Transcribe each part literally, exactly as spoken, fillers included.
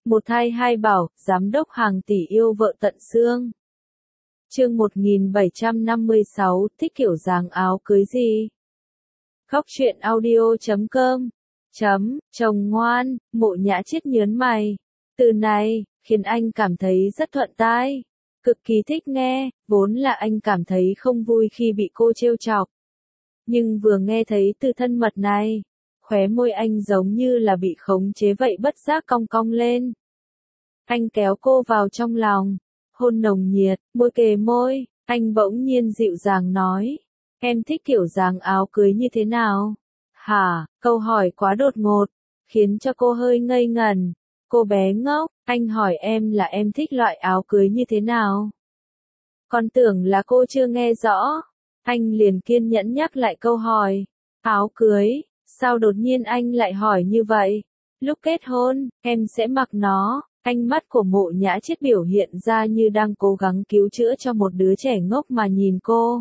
Một thai hai bảo, giám đốc hàng tỷ yêu vợ tận xương. Chương một nghìn bảy trăm năm mươi sáu, thích kiểu dáng áo cưới gì? Góc truyện audio chấm com. Chấm, chồng ngoan, Mộ Nhã Chiết nhớn mày. Từ này, khiến anh cảm thấy rất thuận tai. Cực kỳ thích nghe, vốn là anh cảm thấy không vui khi bị cô trêu chọc. Nhưng vừa nghe thấy từ thân mật này, khóe môi anh giống như là bị khống chế vậy bất giác cong cong lên. Anh kéo cô vào trong lòng, hôn nồng nhiệt, môi kề môi, anh bỗng nhiên dịu dàng nói, em thích kiểu dáng áo cưới như thế nào? Hả, câu hỏi quá đột ngột, khiến cho cô hơi ngây ngần. Cô bé ngốc, anh hỏi em là em thích loại áo cưới như thế nào? Còn tưởng là cô chưa nghe rõ, anh liền kiên nhẫn nhắc lại câu hỏi. Áo cưới, sao đột nhiên anh lại hỏi như vậy? Lúc kết hôn, em sẽ mặc nó. Ánh mắt của Mộ Nhã Chiết biểu hiện ra như đang cố gắng cứu chữa cho một đứa trẻ ngốc mà nhìn cô.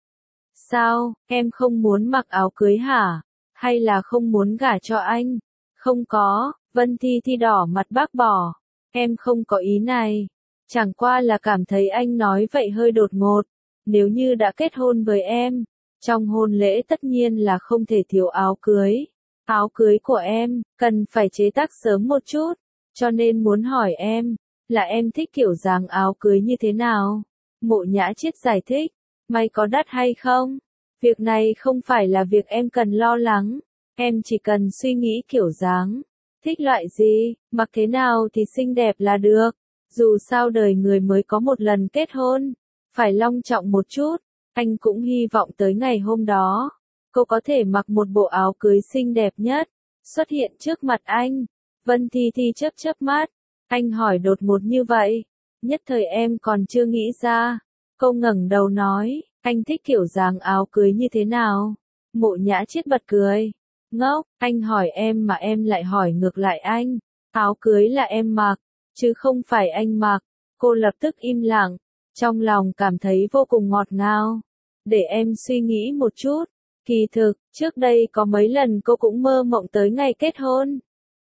Sao, em không muốn mặc áo cưới hả? Hay là không muốn gả cho anh? Không có, Vân Thi Thi đỏ mặt bác bỏ. Em không có ý này. Chẳng qua là cảm thấy anh nói vậy hơi đột ngột. Nếu như đã kết hôn với em, trong hôn lễ tất nhiên là không thể thiếu áo cưới. Áo cưới của em, cần phải chế tác sớm một chút. Cho nên muốn hỏi em, là em thích kiểu dáng áo cưới như thế nào? Mộ Nhã Chiết giải thích, may có đắt hay không? Việc này không phải là việc em cần lo lắng, em chỉ cần suy nghĩ kiểu dáng. Thích loại gì, mặc thế nào thì xinh đẹp là được. Dù sao đời người mới có một lần kết hôn, phải long trọng một chút. Anh cũng hy vọng tới ngày hôm đó, cô có thể mặc một bộ áo cưới xinh đẹp nhất, xuất hiện trước mặt anh. Vân Thi Thi chớp chớp mắt, anh hỏi đột ngột như vậy, nhất thời em còn chưa nghĩ ra. Cô ngẩng đầu nói, anh thích kiểu dáng áo cưới như thế nào? Mộ Nhã Chiết bật cười, ngốc, anh hỏi em mà em lại hỏi ngược lại anh, áo cưới là em mặc, chứ không phải anh mặc. Cô lập tức im lặng, trong lòng cảm thấy vô cùng ngọt ngào. Để em suy nghĩ một chút, kỳ thực, trước đây có mấy lần cô cũng mơ mộng tới ngày kết hôn.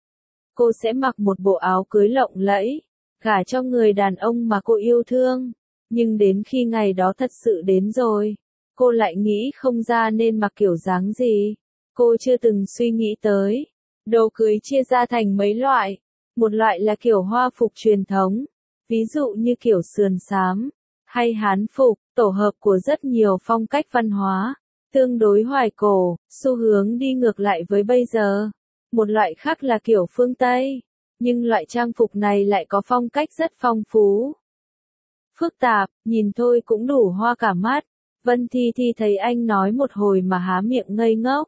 Cô sẽ mặc một bộ áo cưới lộng lẫy, gả cho người đàn ông mà cô yêu thương. Nhưng đến khi ngày đó thật sự đến rồi, cô lại nghĩ không ra nên mặc kiểu dáng gì. Cô chưa từng suy nghĩ tới. Đồ cưới chia ra thành mấy loại. Một loại là kiểu hoa phục truyền thống, ví dụ như kiểu sườn xám, hay hán phục, tổ hợp của rất nhiều phong cách văn hóa, tương đối hoài cổ, xu hướng đi ngược lại với bây giờ. Một loại khác là kiểu phương Tây, nhưng loại trang phục này lại có phong cách rất phong phú, phức tạp, nhìn thôi cũng đủ hoa cả mắt. Vân Thi Thi thấy anh nói một hồi mà há miệng ngây ngốc.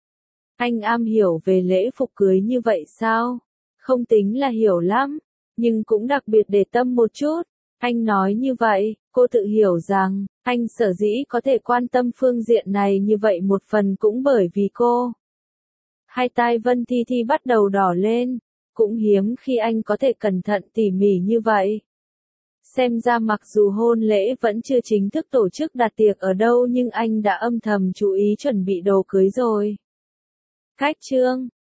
Anh am hiểu về lễ phục cưới như vậy sao? Không tính là hiểu lắm, nhưng cũng đặc biệt để tâm một chút. Anh nói như vậy, cô tự hiểu rằng, anh sở dĩ có thể quan tâm phương diện này như vậy một phần cũng bởi vì cô. Hai tai Vân Thi Thi bắt đầu đỏ lên, cũng hiếm khi anh có thể cẩn thận tỉ mỉ như vậy. Xem ra mặc dù hôn lễ vẫn chưa chính thức tổ chức đặt tiệc ở đâu nhưng anh đã âm thầm chú ý chuẩn bị đồ cưới rồi. Cách chương